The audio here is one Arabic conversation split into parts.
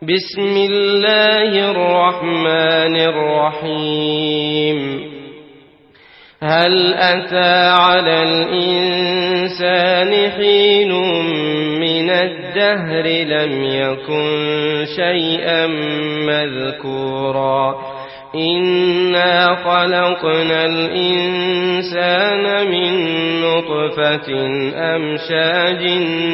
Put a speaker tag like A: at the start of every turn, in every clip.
A: بسم الله الرحمن الرحيم هل أتى على الإنسان حين من الدهر لم يكن شيئا مذكورا إنا خلقنا الإنسان من نطفة أمشاج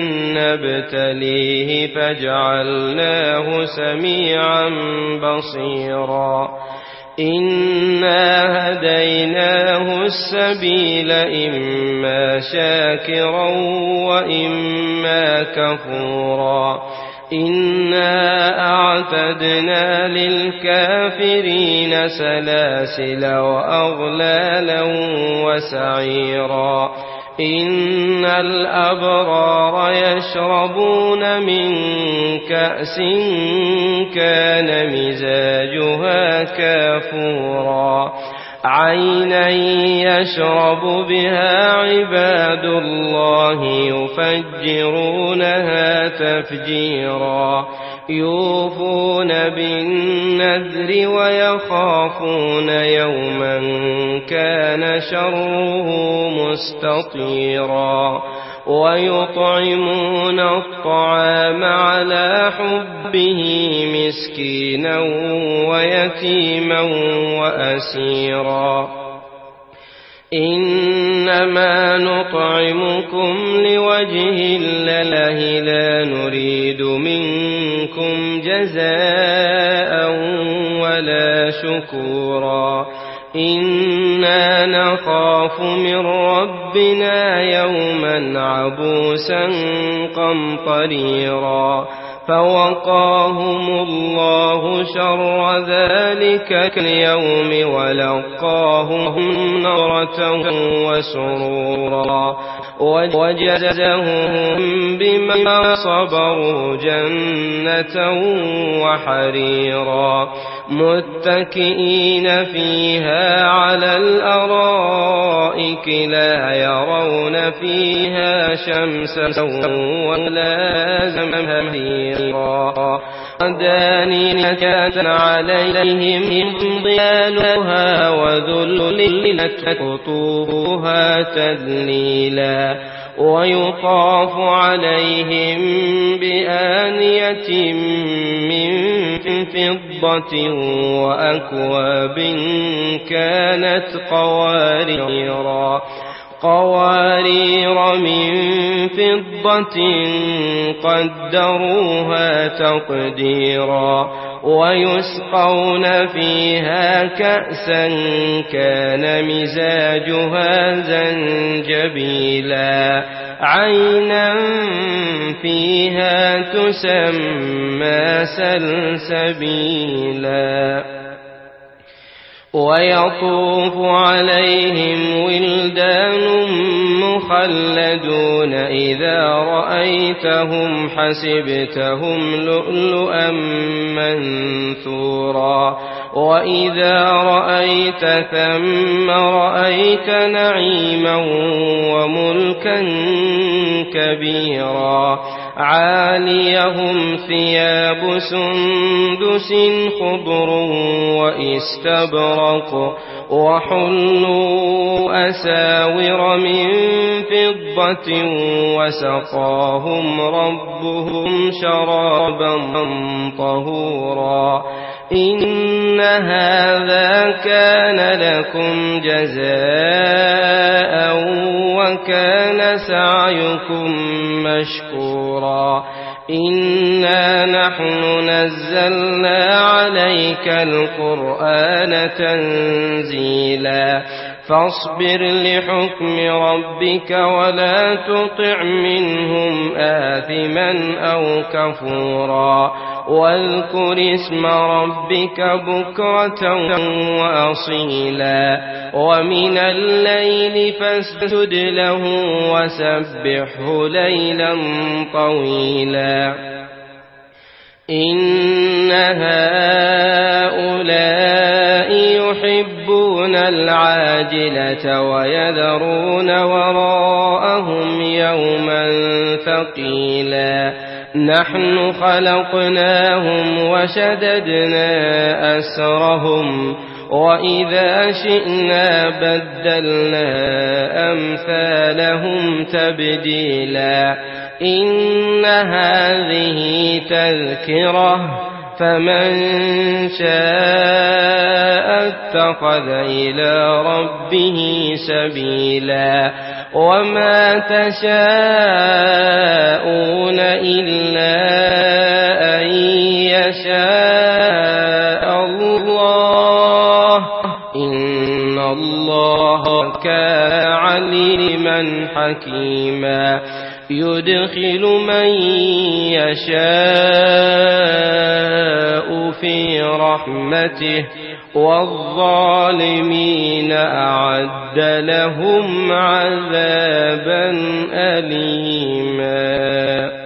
A: نبتليه فجعلناه سميعا بصيرا إنا هديناه السبيل إما شاكرا وإما كفورا إنا أعتدنا للكافرين سلاسل وأغلالا وسعيرا إن الأبرار يشربون من كأس كان مزاجها كافورا عينا يشرب بها عباد الله يفجرونها تفجيرا يوفون بالنذر ويخافون يوما كان شره مستطيرا ويطعمون الطعام على حبه مسكينا ويتيما وأسيرا إنما نطعمكم لوجه الله لا نريد منكم جزاء ولا شكورا إنا نخاف من ربنا يوما عبوسا قمطريرا فوقاهم الله شر ذلك اليوم ولقاهم نضرة وسرورا وجزاهم بما صبروا جنة وحريرا متكئين فيها على الأرائك لا يرون فيها شمسا ولا زمهريرا دانية عليهم ظلالها وذللت قطوفها تذليلا ويطاف عليهم بآنية من فضة وأكواب كانت قوارير من فضة قدروها تقديرا ويسقون فيها كأسا كان مزاجها زنجبيلا عينا فيها تسمى سلسبيلا ويطوف عليهم ولدان مخلدون إذا رأيتهم حسبتهم لؤلؤا منثورا وإذا رأيت ثم رأيت نعيما وملكا كبيرا عاليهم ثياب سندس خضر واستبرق وحلوا أساور من فضة وسقاهم ربهم شرابا طهورا إن هذا كان لكم جزاء وكان سعيكم مشكورا إنا نحن نزلنا عليك القرآن تنزيلا فاصبر لحكم ربك ولا تطع منهم آثما أو كفورا واذكر اسم ربك بكرة وأصيلا ومن الليل فاسجد له وسبحه ليلا طويلا إن هؤلاء يحبون العاجلة ويذرون وراءهم يوما ثقيلا نحن خلقناهم وشددنا أسرهم وإذا شئنا بدلنا أمثالهم تبديلا إن هذه تذكرة فمن شاء اتخذ إلى ربه سبيلا وما تشاءون إلا أن يشاء الله إن الله كان عليما حكيما يدخل من يشاء في رحمته والظالمين أعد لهم عذابا أليما.